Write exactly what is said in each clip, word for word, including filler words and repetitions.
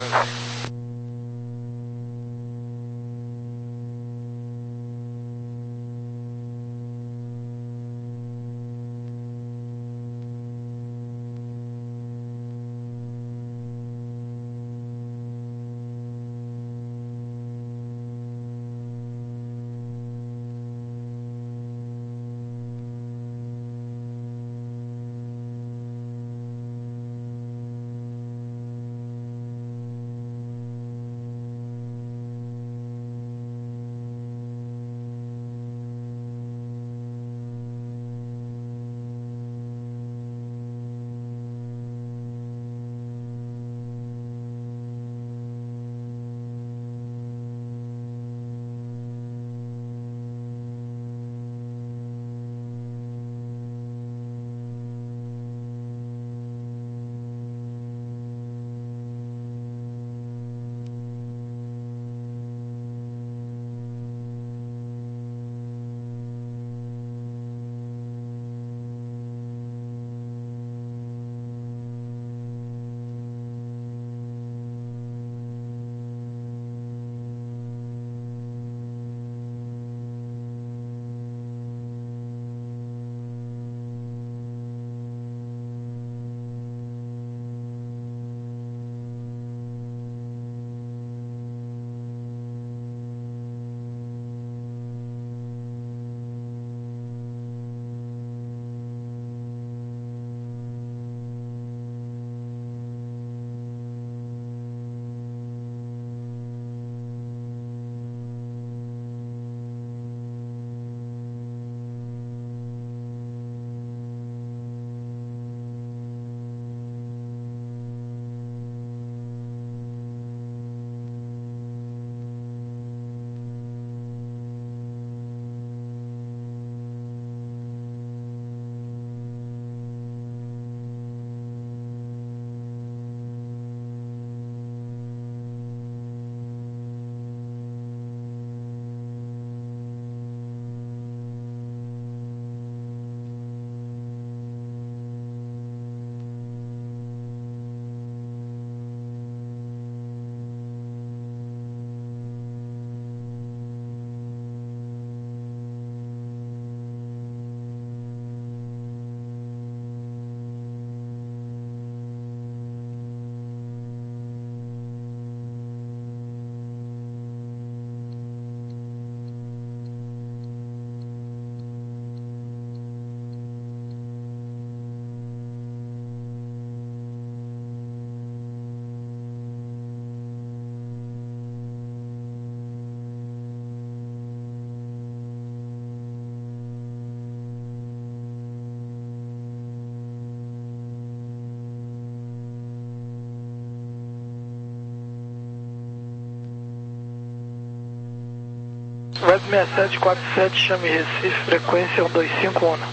Web seis sete quatro sete, chame Recife, frequência um dois cinco um.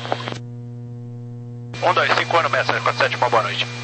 um dois cinco um, seis sete quatro sete, uma boa noite.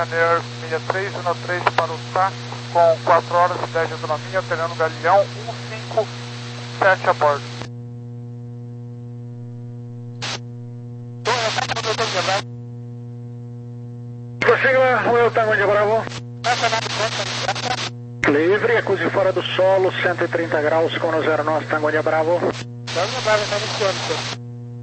Channel seis três um três para o S A, com quatro horas e dez de autonomia, operando Galeão um cinco sete a bordo. Prossiga, Will Tango de Bravo. Livre, acuse fora do solo, cento e trinta graus, com zero nove, Tango de Bravo. Tango de Bravo, está iniciando.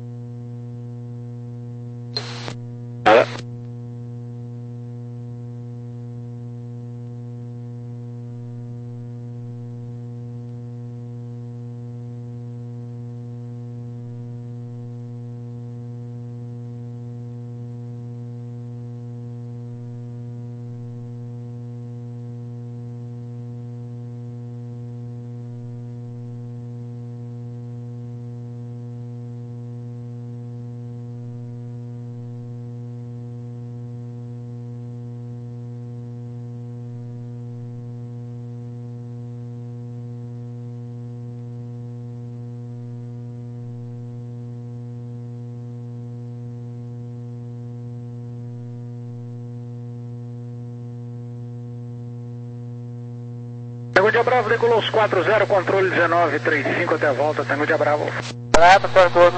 Tango de Bravo, decolou os quatro zero, controle dezenove trinta e cinco até a volta, Tango de Bravo. Bravo, Salvador.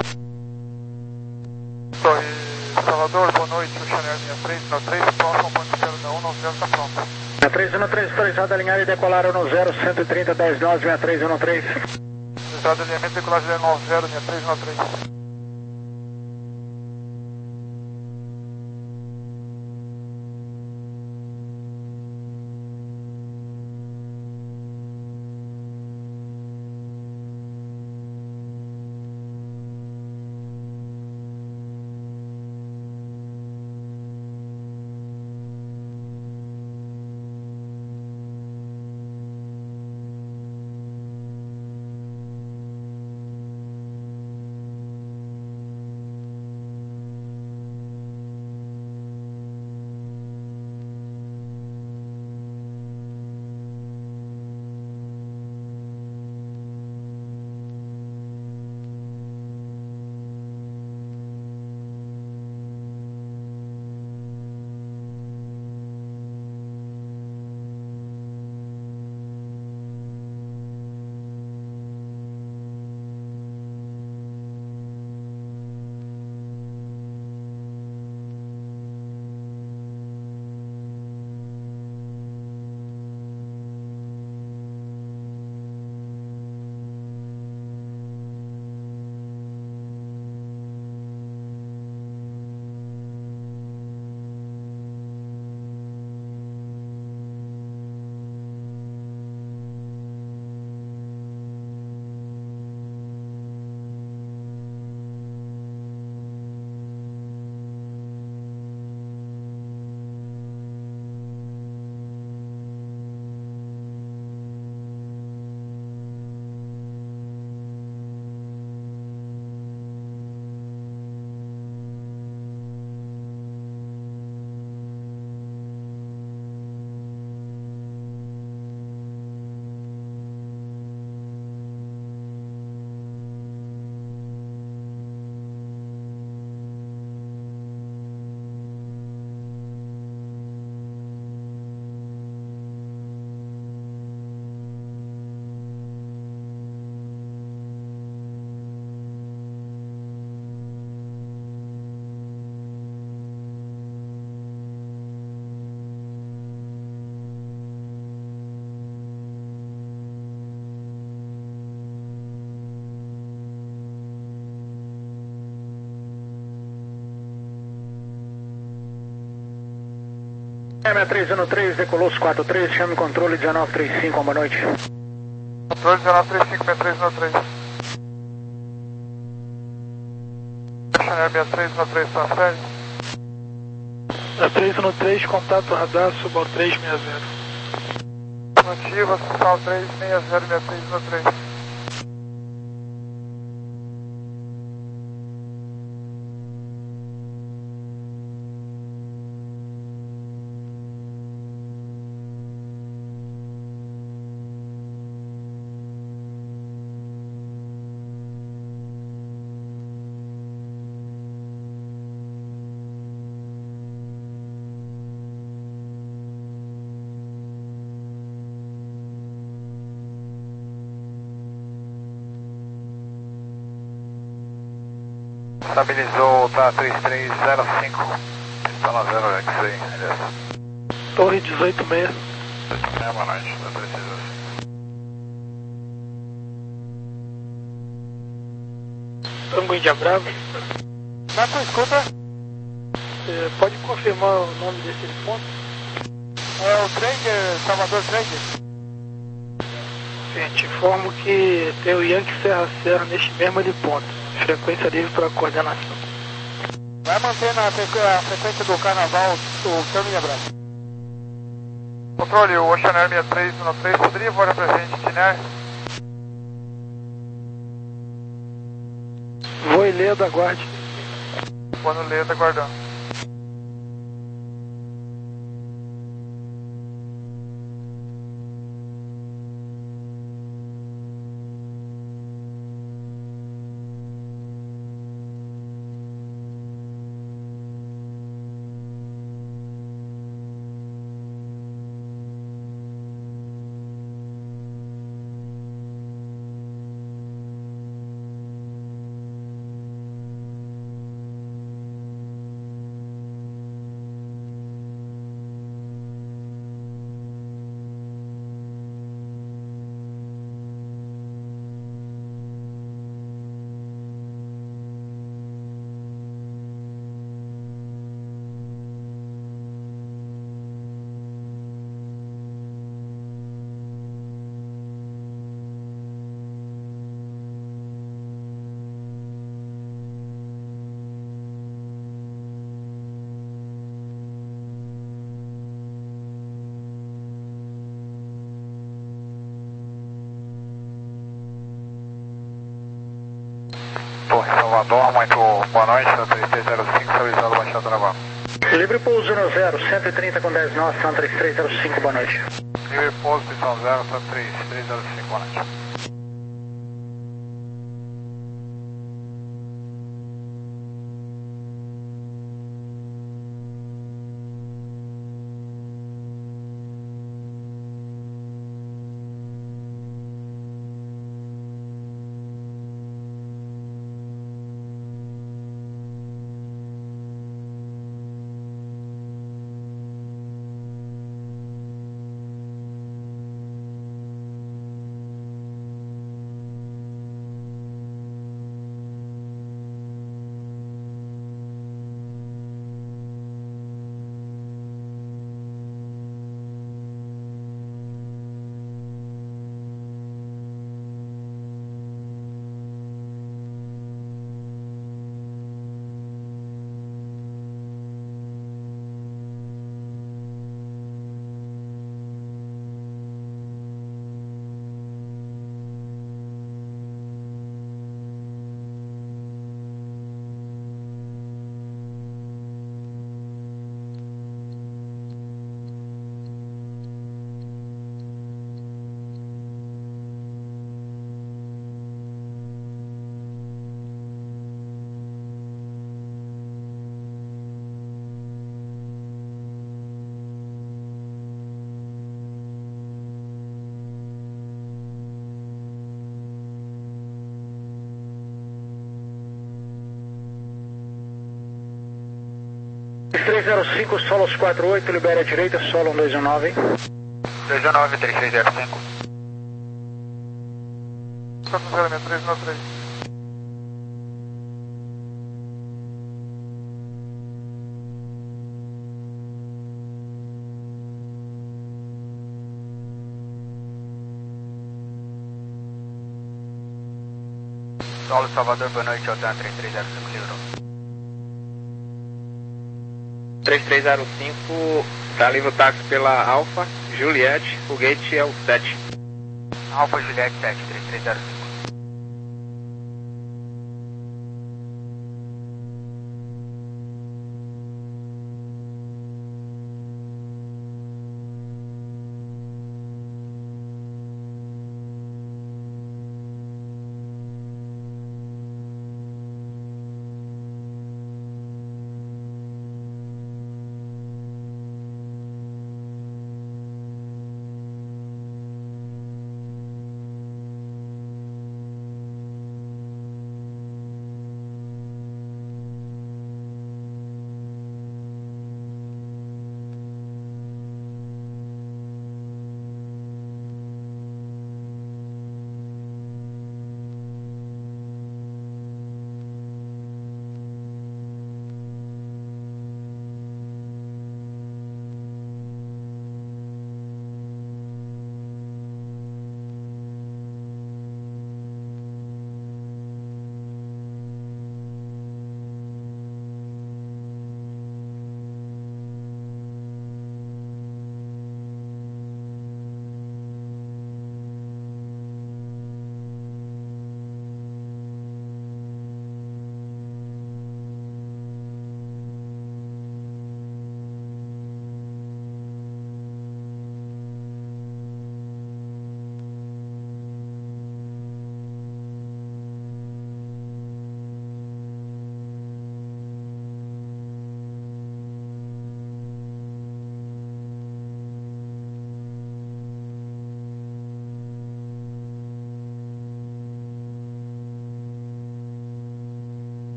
Torre Salvador, boa noite, o Channel seis três um três, próximo ponto de zero um nove zero, está pronto. seis três um três, autorizado a alinhar e decolar no zero, cento e trinta, dez nove, seis três um três. Autorizado a alinhamento e decolagem nove zero, seis três um três. seis três um três, decolou os quatro três, chame controle dezenove trinta e cinco, boa noite. Controle dezenove trinta e cinco, seis três um três. Channel seis três um três, está sério? seis três um três, contato radar, subo três seis zero. Nativa, Sal três seis zero, seis três um três. Estabilizou, tá três três zero cinco. Está na zero, X-Ray, beleza. Torre dezoito seis. É, boa noite, tá três três zero cinco. Tango Índia Bravo. Nato, escuta. Você pode confirmar o nome desse ponto? É o Trader, Salvador Trader. Gente, informo que tem o Yankee Serra Serra neste mesmo ponto. Frequência livre para coordenação. Vai manter na frequ a frequência do carnaval o Tango Índia Bravo. Controle, o Ocean Air sessenta e três um três, poderia voar pra gente, Tiner? Vou e Leda, aguarde. Quando Leda, aguardando. Torre Salvador, muito boa noite, na três três zero cinco, estabilizado Baixada Naval. Livre pouso no zero, cento e trinta com dez nós, são três três zero cinco, boa noite. Livre pouso, pistão zero, são três três zero cinco, boa noite. três zero cinco, Solos quatro oito, libera a direita, solo um dois um nove. dois um nove, três três zero cinco. quatro zero seis três um três. Solo Salvador, boa noite, Otan três três zero cinco, livrou. três três zero cinco, tá livre o táxi pela Alfa, Juliette, foguete é o sete. Alfa, Juliette sete, três três zero cinco.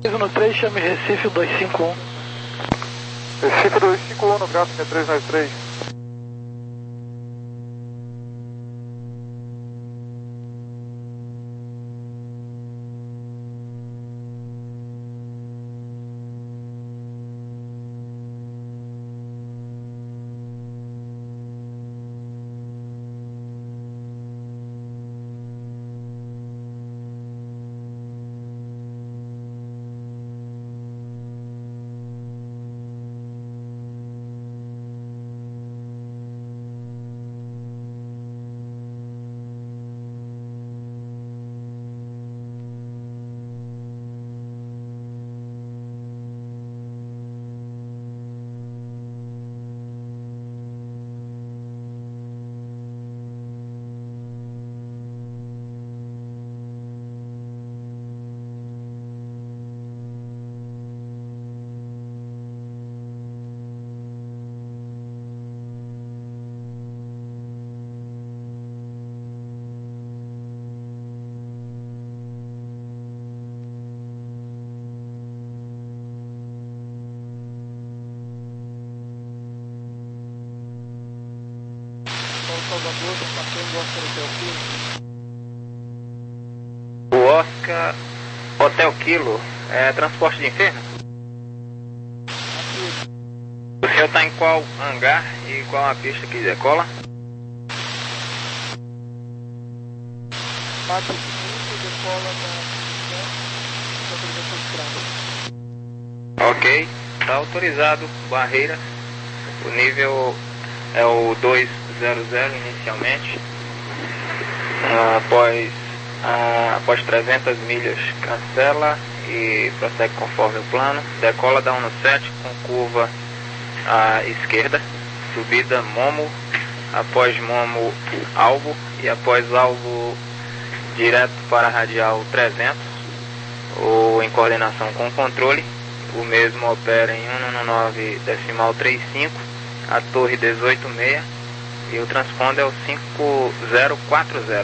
três um três, chame Recife dois cinco um. Recife dois cinco um, no gráfico é três nove três. Salvador, tá passando o Oscar Hotel Kilo. O Oscar Hotel Kilo é transporte de inferno? Aqui. O senhor tá em qual hangar e qual a pista que decola? Bate o seguinte, decola da autorização de estrada. Ok, tá autorizado, barreira. O nível é o dois zero zero inicialmente. Ah, após, ah, após trezentas milhas cancela e prossegue conforme o plano. Decola da um no sete com curva à esquerda. Subida Momo, após Momo alvo e após alvo direto para radial trezentos ou em coordenação com o controle. O mesmo opera em cento e nove decimal trinta e cinco, a torre dezoito seis e o transponder é o cinco zero quatro zero.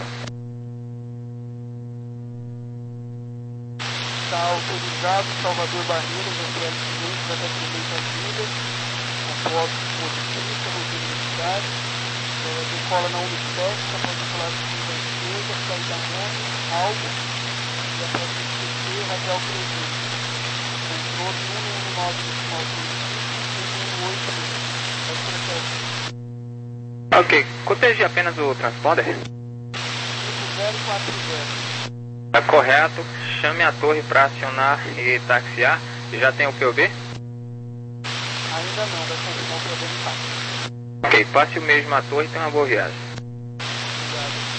Está autorizado, Salvador Barreiras, André Silvestre, até trinta milhas, após modifica, roteiro necessário, decola na um no sete, após decolar de curva à esquerda, saída Momo, alvo, e após esquecer, radial trezentos. Controle cento e nove decimal trinta e cinco, cento e oito, é o processo. Ok, coteje apenas o transponder. cinco zero quatro zero. Tá correto, chame a torre para acionar e taxiar. Já tem o P O B? Ainda não, vai continuar o problema em paz. Ok, passe o mesmo à torre e tenha uma boa viagem. Obrigado.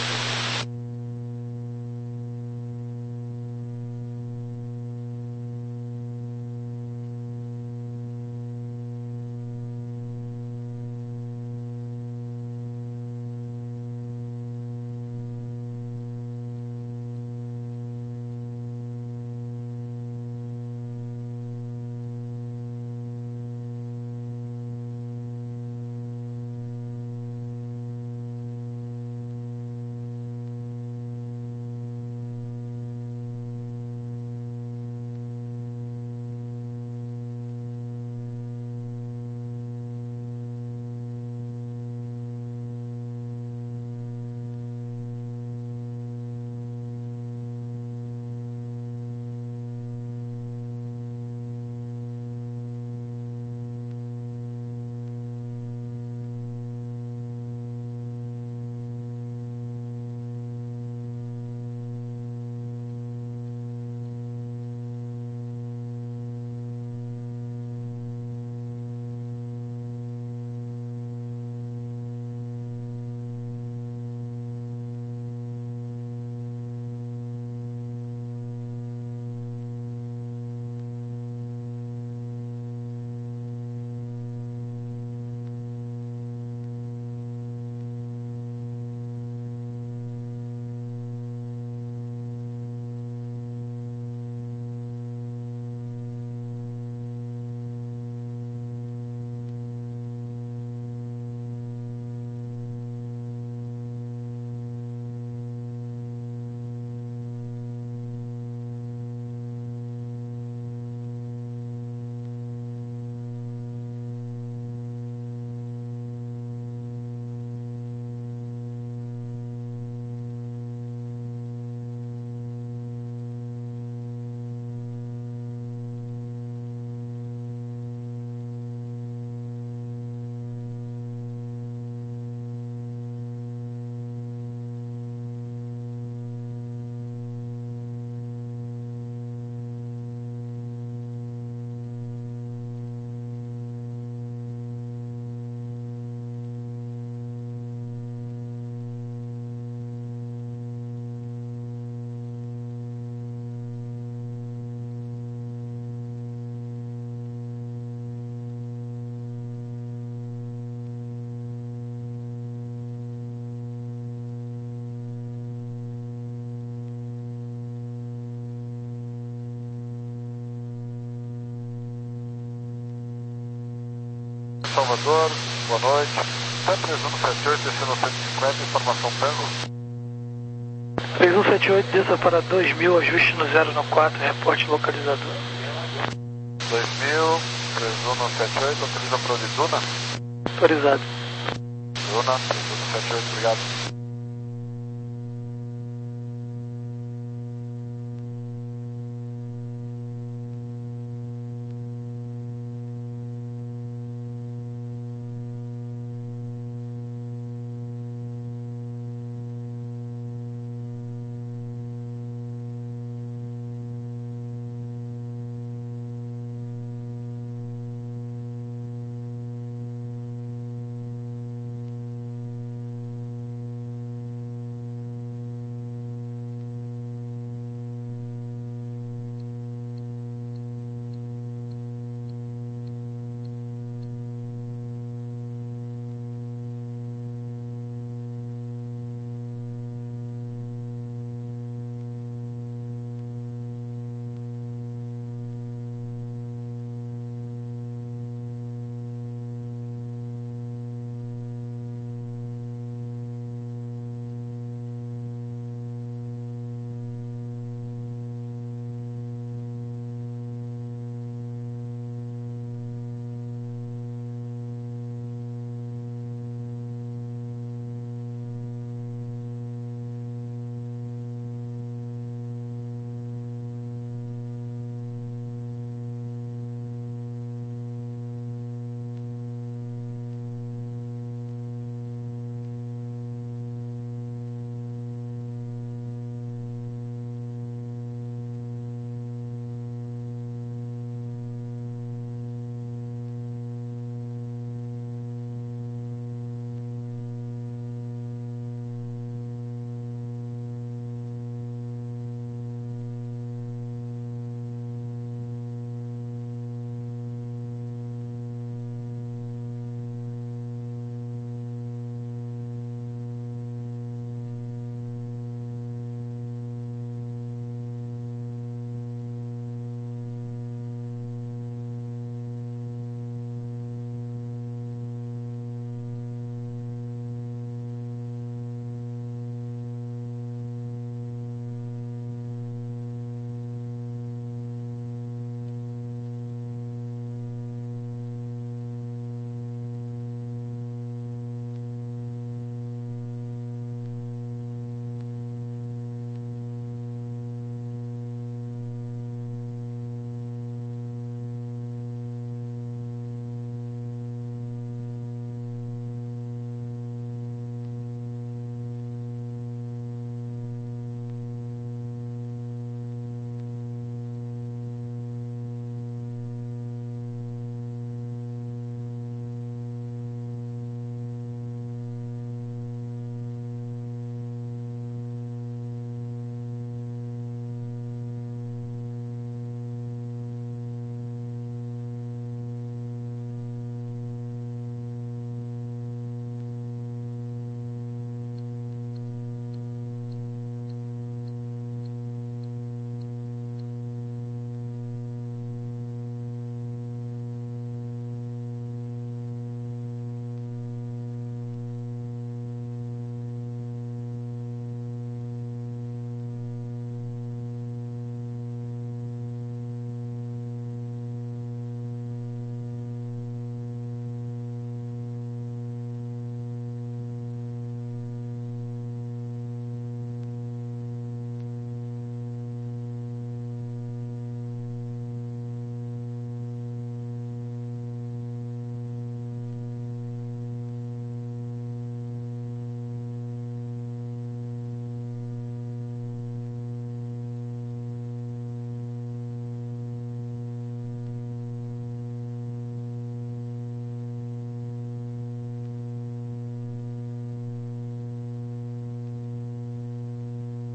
Salvador, boa noite. três um sete oito, descendo cento e cinquenta, informação Tango. três um sete oito, desça para dois mil, ajuste no zero no quatro, reporte localizador. dois mil, três um sete oito, autoriza para o de Duna? Autorizado. Duna, três um sete oito, obrigado.